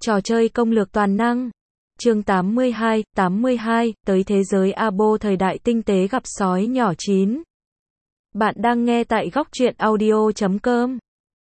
Trò chơi công lược toàn năng. Chương 82, tới thế giới Abo thời đại tinh tế gặp sói nhỏ 9. Bạn đang nghe tại góc truyện audio.com.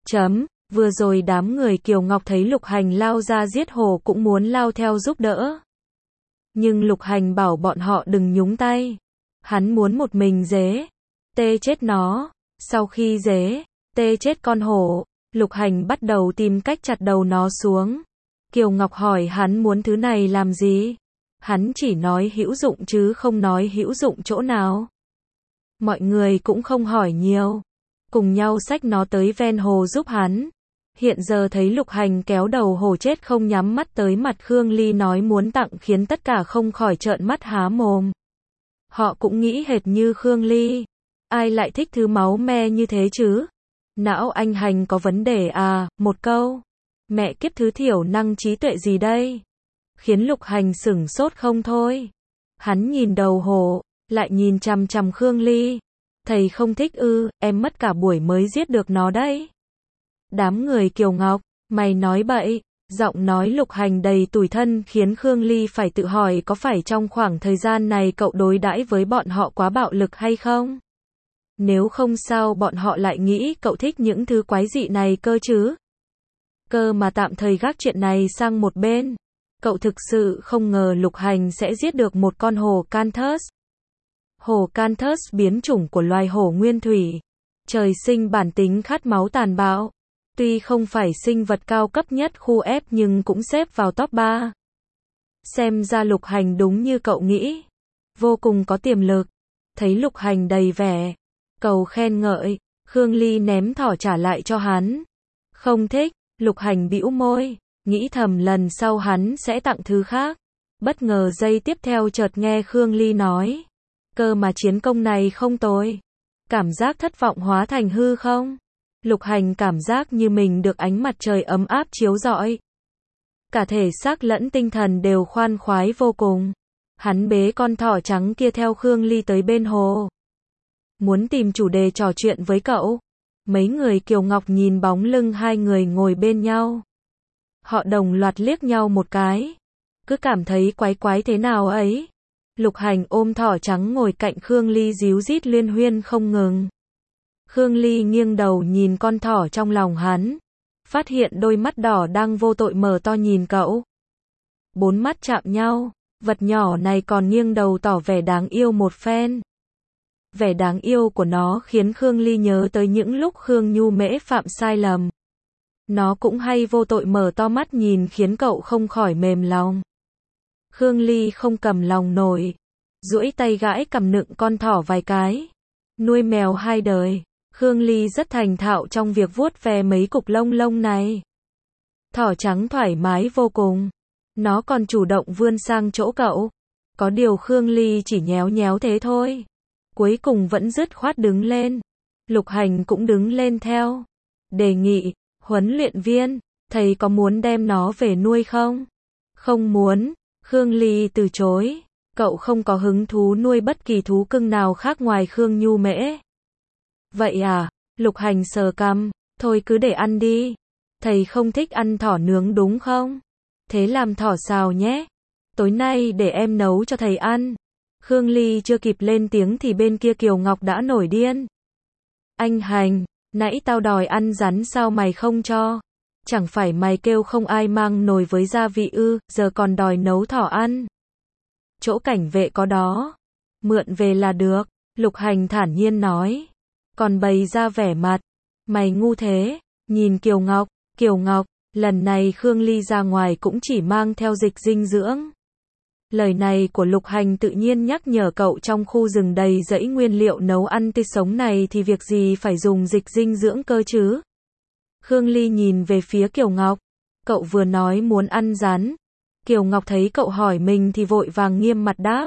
Vừa rồi đám người Kiều Ngọc thấy Lục Hành lao ra giết hổ cũng muốn lao theo giúp đỡ. Nhưng Lục Hành bảo bọn họ đừng nhúng tay. Hắn muốn một mình dế. Tê chết nó. Sau khi dế, tê chết con hổ, Lục Hành bắt đầu tìm cách chặt đầu nó xuống. Kiều Ngọc hỏi hắn muốn thứ này làm gì? Hắn chỉ nói hữu dụng chứ không nói hữu dụng chỗ nào. Mọi người cũng không hỏi nhiều. Cùng nhau xách nó tới ven hồ giúp hắn. Hiện giờ thấy Lục Hành kéo đầu hổ chết không nhắm mắt tới mặt Khương Ly nói muốn tặng khiến tất cả không khỏi trợn mắt há mồm. Họ cũng nghĩ hệt như Khương Ly. Ai lại thích thứ máu me như thế chứ? Não anh Hành có vấn đề à? Một câu. Mẹ kiếp thứ thiểu năng trí tuệ gì đây? Khiến Lục Hành sửng sốt không thôi. Hắn nhìn đầu hổ, lại nhìn chằm chằm Khương Ly. Thầy không thích ư, em mất cả buổi mới giết được nó đấy. Đám người Kiều Ngọc, mày nói bậy. Giọng nói Lục Hành đầy tủi thân khiến Khương Ly phải tự hỏi có phải trong khoảng thời gian này cậu đối đãi với bọn họ quá bạo lực hay không? Nếu không sao bọn họ lại nghĩ cậu thích những thứ quái dị này cơ chứ? Cơ mà tạm thời gác chuyện này sang một bên. Cậu thực sự không ngờ Lục Hành sẽ giết được một con hổ Canthus. Hổ Canthus biến chủng của loài hổ nguyên thủy. Trời sinh bản tính khát máu tàn bạo. Tuy không phải sinh vật cao cấp nhất khu F nhưng cũng xếp vào top 3. Xem ra Lục Hành đúng như cậu nghĩ. Vô cùng có tiềm lực. Thấy Lục Hành đầy vẻ cầu khen ngợi, Khương Ly ném thỏ trả lại cho hắn. Không thích. Lục Hành bĩu môi, nghĩ thầm lần sau hắn sẽ tặng thứ khác. Bất ngờ giây tiếp theo chợt nghe Khương Ly nói. Cơ mà chiến công này không tồi. Cảm giác thất vọng hóa thành hư không? Lục Hành cảm giác như mình được ánh mặt trời ấm áp chiếu rọi. Cả thể xác lẫn tinh thần đều khoan khoái vô cùng. Hắn bế con thỏ trắng kia theo Khương Ly tới bên hồ. Muốn tìm chủ đề trò chuyện với cậu. Mấy người Kiều Ngọc nhìn bóng lưng hai người ngồi bên nhau. Họ đồng loạt liếc nhau một cái. Cứ cảm thấy quái quái thế nào ấy. Lục Hành ôm thỏ trắng ngồi cạnh Khương Ly díu dít liên huyên không ngừng. Khương Ly nghiêng đầu nhìn con thỏ trong lòng hắn. Phát hiện đôi mắt đỏ đang vô tội mở to nhìn cậu. Bốn mắt chạm nhau. Vật nhỏ này còn nghiêng đầu tỏ vẻ đáng yêu một phen. Vẻ đáng yêu của nó khiến Khương Ly nhớ tới những lúc Khương Nhu Mễ phạm sai lầm. Nó cũng hay vô tội mở to mắt nhìn khiến cậu không khỏi mềm lòng. Khương Ly không cầm lòng nổi. Duỗi tay gãi cầm nựng con thỏ vài cái. Nuôi mèo 2 đời. Khương Ly rất thành thạo trong việc vuốt ve mấy cục lông lông này. Thỏ trắng thoải mái vô cùng. Nó còn chủ động vươn sang chỗ cậu. Có điều Khương Ly chỉ nhéo nhéo thế thôi. Cuối cùng vẫn dứt khoát đứng lên. Lục Hành cũng đứng lên theo. Đề nghị, huấn luyện viên, thầy có muốn đem nó về nuôi không? Không muốn. Khương Ly từ chối. Cậu không có hứng thú nuôi bất kỳ thú cưng nào khác ngoài Khương Nhu Mễ. Vậy à? Lục Hành sờ cằm. Thôi cứ để ăn đi. Thầy không thích ăn thỏ nướng đúng không? Thế làm thỏ xào nhé. Tối nay để em nấu cho thầy ăn. Khương Ly chưa kịp lên tiếng thì bên kia Kiều Ngọc đã nổi điên. Anh Hành, nãy tao đòi ăn rắn sao mày không cho? Chẳng phải mày kêu không ai mang nồi với gia vị ư, giờ còn đòi nấu thỏ ăn. Chỗ cảnh vệ có đó. Mượn về là được, Lục Hành thản nhiên nói. Còn bày ra vẻ mặt. Mày ngu thế, nhìn Kiều Ngọc, lần này Khương Ly ra ngoài cũng chỉ mang theo dịch dinh dưỡng. Lời này của Lục Hành tự nhiên nhắc nhở cậu trong khu rừng đầy rẫy nguyên liệu nấu ăn tươi sống này thì việc gì phải dùng dịch dinh dưỡng cơ chứ? Khương Ly nhìn về phía Kiều Ngọc. Cậu vừa nói muốn ăn rắn. Kiều Ngọc thấy cậu hỏi mình thì vội vàng nghiêm mặt đáp.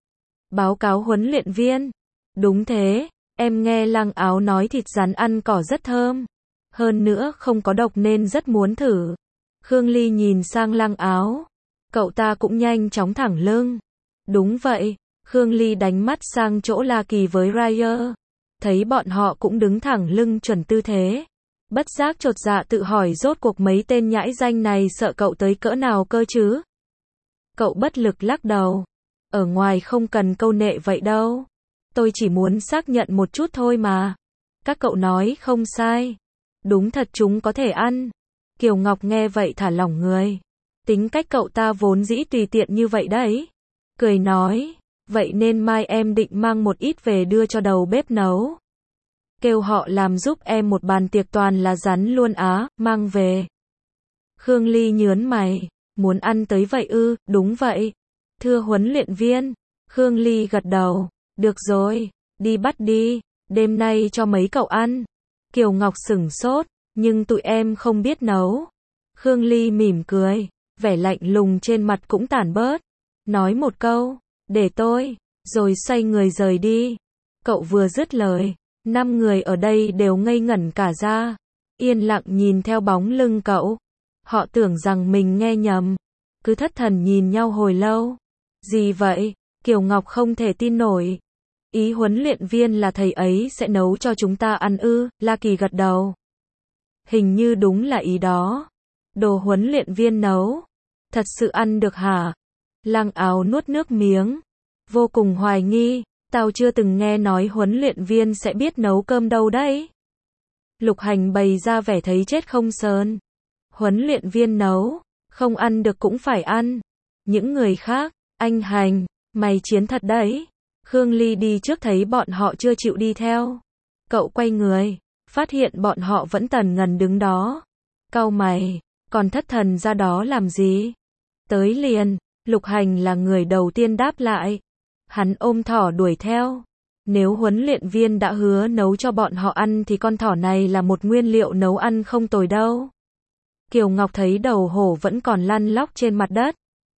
Báo cáo huấn luyện viên. Đúng thế, em nghe Lăng Áo nói thịt rắn ăn cỏ rất thơm. Hơn nữa không có độc nên rất muốn thử. Khương Ly nhìn sang Lăng Áo. Cậu ta cũng nhanh chóng thẳng lưng. Đúng vậy. Khương Ly đánh mắt sang chỗ La Kỳ với Ryer. Thấy bọn họ cũng đứng thẳng lưng chuẩn tư thế. Bất giác chột dạ tự hỏi rốt cuộc mấy tên nhãi danh này sợ cậu tới cỡ nào cơ chứ? Cậu bất lực lắc đầu. Ở ngoài không cần câu nệ vậy đâu. Tôi chỉ muốn xác nhận một chút thôi mà. Các cậu nói không sai. Đúng thật chúng có thể ăn. Kiều Ngọc nghe vậy thả lỏng người. Tính cách cậu ta vốn dĩ tùy tiện như vậy đấy. Cười nói, vậy nên mai em định mang một ít về đưa cho đầu bếp nấu. Kêu họ làm giúp em một bàn tiệc toàn là rắn luôn á, mang về. Khương Ly nhớn mày, muốn ăn tới vậy ư? Đúng vậy. Thưa huấn luyện viên. Khương Ly gật đầu, được rồi, đi bắt đi, đêm nay cho mấy cậu ăn. Kiều Ngọc sửng sốt, nhưng tụi em không biết nấu. Khương Ly mỉm cười, vẻ lạnh lùng trên mặt cũng tản bớt. Nói một câu, để tôi, rồi xoay người rời đi. Cậu vừa dứt lời, 5 người ở đây đều ngây ngẩn cả ra, yên lặng nhìn theo bóng lưng cậu. Họ tưởng rằng mình nghe nhầm, cứ thất thần nhìn nhau hồi lâu. Gì vậy? Kiều Ngọc không thể tin nổi. Ý huấn luyện viên là thầy ấy sẽ nấu cho chúng ta ăn ư? La Kỳ gật đầu. Hình như đúng là ý đó. Đồ huấn luyện viên nấu. Thật sự ăn được hả? Lăng Áo nuốt nước miếng. Vô cùng hoài nghi. Tao chưa từng nghe nói huấn luyện viên sẽ biết nấu cơm đâu đấy. Lục Hành bày ra vẻ thấy chết không sờn. Huấn luyện viên nấu, không ăn được cũng phải ăn. Những người khác, anh Hành, mày chiến thật đấy. Khương Ly đi trước thấy bọn họ chưa chịu đi theo. Cậu quay người, phát hiện bọn họ vẫn tần ngần đứng đó. Cau mày, còn thất thần ra đó làm gì? Tới liền, Lục Hành là người đầu tiên đáp lại. Hắn ôm thỏ đuổi theo. Nếu huấn luyện viên đã hứa nấu cho bọn họ ăn thì con thỏ này là một nguyên liệu nấu ăn không tồi đâu. Kiều Ngọc thấy đầu hổ vẫn còn lăn lóc trên mặt đất.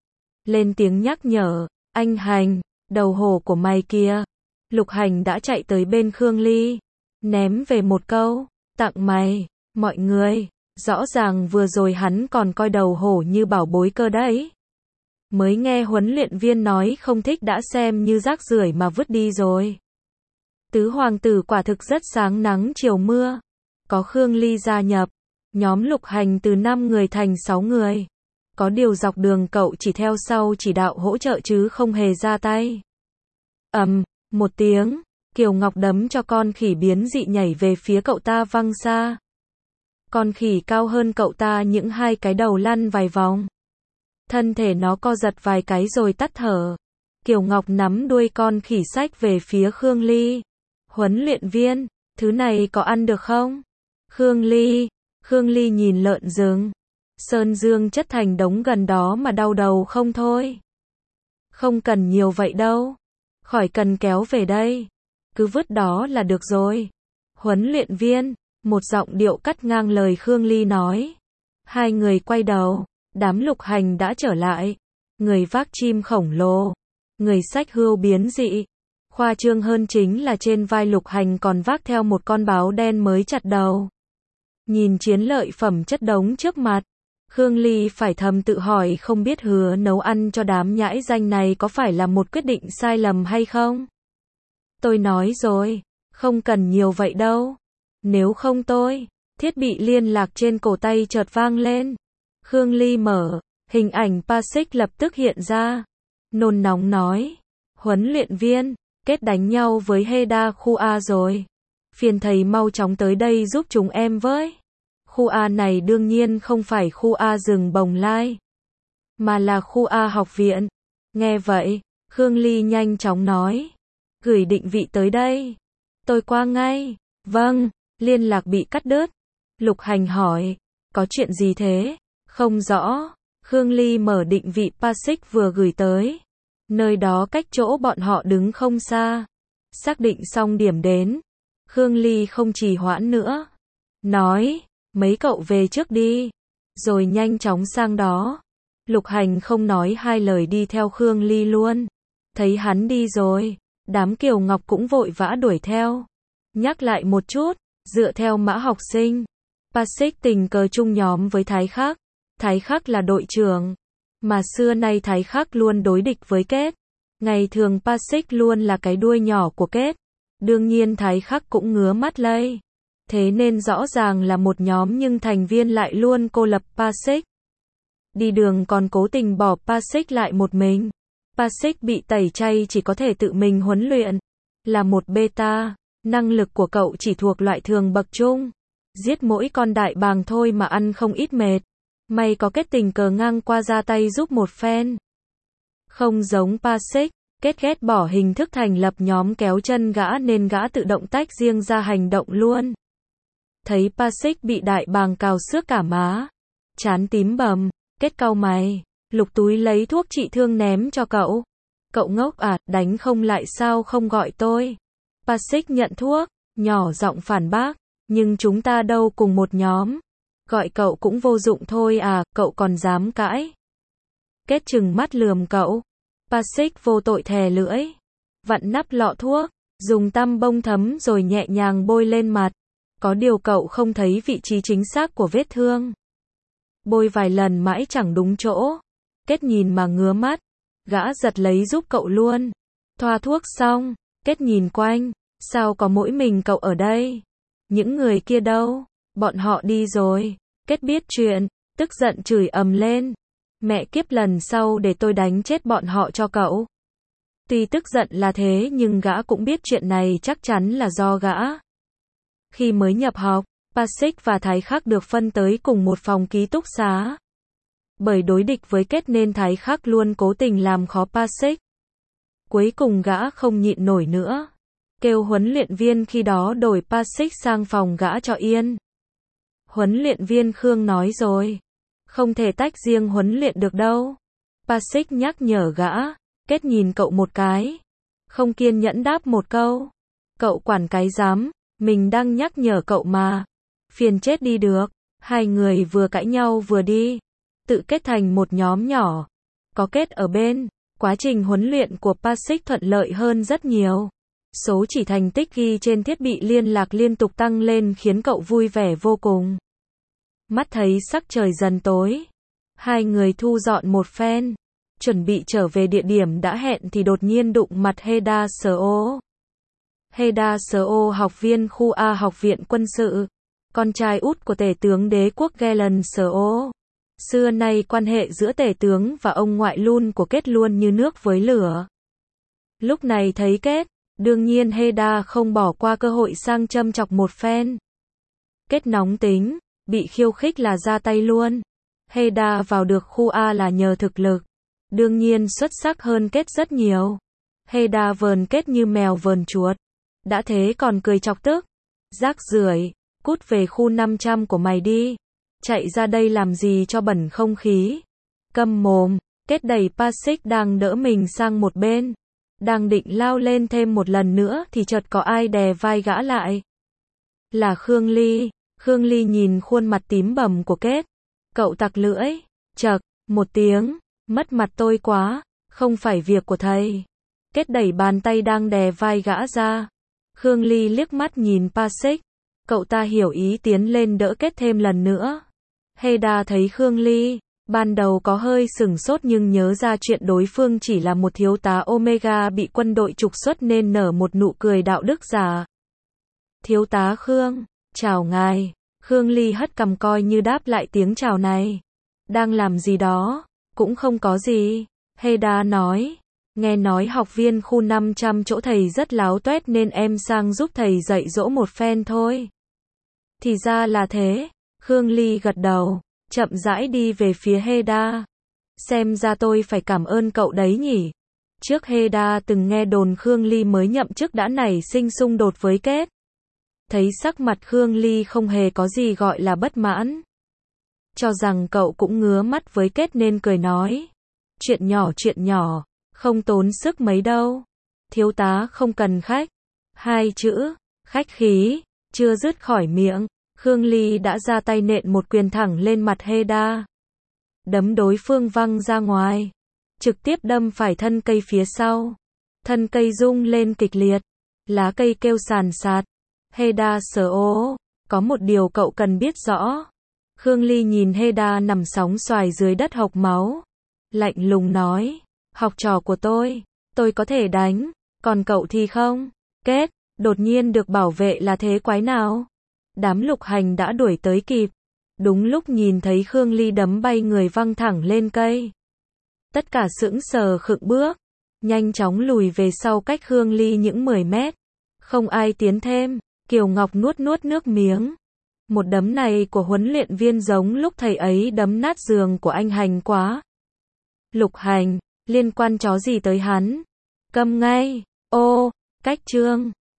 Lên tiếng nhắc nhở, anh Hành, đầu hổ của mày kia. Lục Hành đã chạy tới bên Khương Ly, ném về một câu, tặng mày, mọi người. Rõ ràng vừa rồi hắn còn coi đầu hổ như bảo bối cơ đấy. Mới nghe huấn luyện viên nói không thích đã xem như rác rưởi mà vứt đi rồi. Tứ hoàng tử quả thực rất sáng nắng chiều mưa. Có Khương Ly gia nhập, nhóm Lục Hành từ 5 người thành 6 người. Có điều dọc đường cậu chỉ theo sau chỉ đạo hỗ trợ chứ không hề ra tay. Một tiếng, Kiều Ngọc đấm cho con khỉ biến dị nhảy về phía cậu ta văng xa. Con khỉ cao hơn cậu ta những 2 cái đầu lăn vài vòng. Thân thể nó co giật vài cái rồi tắt thở. Kiều Ngọc nắm đuôi con khỉ xách về phía Khương Ly. Huấn luyện viên, thứ này có ăn được không? Khương Ly nhìn lợn rừng. Sơn dương chất thành đống gần đó mà đau đầu không thôi. Không cần nhiều vậy đâu. Khỏi cần kéo về đây. Cứ vứt đó là được rồi. Huấn luyện viên, một giọng điệu cắt ngang lời Khương Ly nói. 2 người quay đầu. Đám Lục Hành đã trở lại. Người vác chim khổng lồ. Người xách hươu biến dị. Khoa trương hơn chính là trên vai Lục Hành còn vác theo một con báo đen mới chặt đầu. Nhìn chiến lợi phẩm chất đống trước mặt, Khương Ly phải thầm tự hỏi không biết hứa nấu ăn cho đám nhãi danh này có phải là một quyết định sai lầm hay không? Tôi nói rồi, không cần nhiều vậy đâu. Nếu không tôi, thiết bị liên lạc trên cổ tay chợt vang lên. Khương Ly mở, hình ảnh Pasik lập tức hiện ra. Nôn nóng nói, huấn luyện viên, kết đánh nhau với Heda khu A rồi. Phiền thầy mau chóng tới đây giúp chúng em với. Khu A này đương nhiên không phải khu A rừng Bồng Lai, mà là khu A học viện. Nghe vậy, Khương Ly nhanh chóng nói, gửi định vị tới đây. Tôi qua ngay. Vâng, liên lạc bị cắt đứt. Lục Hành hỏi, có chuyện gì thế? Không rõ. Khương Ly mở định vị Pasik vừa gửi tới. Nơi đó cách chỗ bọn họ đứng không xa. Xác định xong điểm đến, Khương Ly không trì hoãn nữa. Nói, mấy cậu về trước đi. Rồi nhanh chóng sang đó. Lục Hành không nói 2 lời đi theo Khương Ly luôn. Thấy hắn đi rồi, đám Kiều Ngọc cũng vội vã đuổi theo. Nhắc lại một chút, dựa theo mã học sinh, Pasik tình cờ chung nhóm với Thái Khắc. Thái Khắc là đội trưởng, mà xưa nay Thái Khắc luôn đối địch với Kết. Ngày thường Pasik luôn là cái đuôi nhỏ của Kết. Đương nhiên Thái Khắc cũng ngứa mắt lây. Thế nên rõ ràng là một nhóm nhưng thành viên lại luôn cô lập Pasic. Đi đường còn cố tình bỏ Pasic lại một mình. Pasic bị tẩy chay chỉ có thể tự mình huấn luyện. Là một beta, năng lực của cậu chỉ thuộc loại thường bậc trung. Giết mỗi con đại bàng thôi mà ăn không ít mệt. May có kết tình cờ ngang qua ra tay giúp một phen. Không giống Pasic, kết ghét bỏ hình thức thành lập nhóm kéo chân gã nên gã tự động tách riêng ra hành động luôn. Thấy Pasic bị đại bàng cào xước cả má, trán tím bầm, kết cau mày, lục túi lấy thuốc trị thương ném cho cậu. Cậu ngốc à, đánh không lại sao không gọi tôi. Pasic nhận thuốc, nhỏ giọng phản bác, nhưng chúng ta đâu cùng một nhóm. Gọi cậu cũng vô dụng thôi à, cậu còn dám cãi. Kết trừng mắt lườm cậu. Pasic vô tội thè lưỡi, vặn nắp lọ thuốc, dùng tăm bông thấm rồi nhẹ nhàng bôi lên mặt. Có điều cậu không thấy vị trí chính xác của vết thương. Bôi vài lần mãi chẳng đúng chỗ. Kết nhìn mà ngứa mắt. Gã giật lấy giúp cậu luôn. Thoa thuốc xong, Kết nhìn quanh. Sao có mỗi mình cậu ở đây? Những người kia đâu? Bọn họ đi rồi. Kết biết chuyện, tức giận chửi ầm lên. Mẹ kiếp, lần sau để tôi đánh chết bọn họ cho cậu. Tuy tức giận là thế nhưng gã cũng biết chuyện này chắc chắn là do gã. Khi mới nhập học, Pasic và Thái Khắc được phân tới cùng một phòng ký túc xá. Bởi đối địch với Kết nên Thái Khắc luôn cố tình làm khó Pasic. Cuối cùng gã không nhịn nổi nữa. Kêu huấn luyện viên khi đó đổi Pasic sang phòng gã cho yên. Huấn luyện viên Khương nói rồi. Không thể tách riêng huấn luyện được đâu. Pasic nhắc nhở gã. Kết nhìn cậu một cái. Không kiên nhẫn đáp một câu. Cậu quản cái dám. Mình đang nhắc nhở cậu mà. Phiền chết đi được. Hai người vừa cãi nhau vừa đi. Tự kết thành một nhóm nhỏ. Có Kết ở bên. Quá trình huấn luyện của Pasic thuận lợi hơn rất nhiều. Số chỉ thành tích ghi trên thiết bị liên lạc liên tục tăng lên khiến cậu vui vẻ vô cùng. Mắt thấy sắc trời dần tối. Hai người thu dọn một phen. Chuẩn bị trở về địa điểm đã hẹn thì đột nhiên đụng mặt Heda So. Heda So, học viên khu A học viện quân sự. Con trai út của tể tướng đế quốc Galen So. Xưa nay quan hệ giữa tể tướng và ông ngoại luôn của Kết luôn như nước với lửa. Lúc này thấy Kết, đương nhiên Heda không bỏ qua cơ hội sang châm chọc một phen. Kết nóng tính, bị khiêu khích là ra tay luôn. Heda vào được khu A là nhờ thực lực. Đương nhiên xuất sắc hơn Kết rất nhiều. Heda vờn Kết như mèo vờn chuột. Đã thế còn cười chọc tức. Rác rưởi, cút về khu 500 của mày đi. Chạy ra đây làm gì cho bẩn không khí. Câm mồm. Kết đẩy Pasic đang đỡ mình sang một bên. Đang định lao lên thêm một lần nữa thì chợt có ai đè vai gã lại. Là Khương Ly. Khương Ly nhìn khuôn mặt tím bầm của Kết. Cậu tặc lưỡi. Chậc, một tiếng. Mất mặt tôi quá. Không phải việc của thầy. Kết đẩy bàn tay đang đè vai gã ra. Khương Ly liếc mắt nhìn Pasic. Cậu ta hiểu ý tiến lên đỡ Kết thêm lần nữa. Heda thấy Khương Ly. Ban đầu có hơi sửng sốt nhưng nhớ ra chuyện đối phương chỉ là một thiếu tá Omega bị quân đội trục xuất nên nở một nụ cười đạo đức giả. Thiếu tá Khương, chào ngài. Khương Ly hất cằm coi như đáp lại tiếng chào này. Đang làm gì đó? Cũng không có gì. Heda nói. Nghe nói học viên khu 500 chỗ thầy rất láo tuét nên em sang giúp thầy dạy dỗ một phen thôi. Thì ra là thế. Khương Ly gật đầu. Chậm rãi đi về phía Heda. Xem ra tôi phải cảm ơn cậu đấy nhỉ. Trước Heda từng nghe đồn Khương Ly mới nhậm chức đã nảy sinh xung đột với Kết. Thấy sắc mặt Khương Ly không hề có gì gọi là bất mãn. Cho rằng cậu cũng ngứa mắt với Kết nên cười nói. Chuyện nhỏ, không tốn sức mấy đâu. Thiếu tá không cần khách. Hai chữ, khách khí, chưa dứt khỏi miệng. Khương Ly đã ra tay nện một quyền thẳng lên mặt Heda. Đấm đối phương văng ra ngoài. Trực tiếp đâm phải thân cây phía sau. Thân cây rung lên kịch liệt. Lá cây kêu sàn sạt. Heda So, có một điều cậu cần biết rõ. Khương Ly nhìn Heda nằm sóng xoài dưới đất hộc máu. Lạnh lùng nói. Học trò của tôi có thể đánh. Còn cậu thì không. Kết, đột nhiên được bảo vệ là thế quái nào? Đám Lục Hành đã đuổi tới kịp. Đúng lúc nhìn thấy Khương Ly đấm bay người văng thẳng lên cây. Tất cả sững sờ khựng bước, nhanh chóng lùi về sau cách Khương Ly những 10 mét. Không ai tiến thêm, Kiều Ngọc nuốt nuốt nước miếng. Một đấm này của huấn luyện viên giống lúc thầy ấy đấm nát giường của anh Hành quá. Lục Hành, liên quan chó gì tới hắn? Câm ngay. Ô, cách Trương.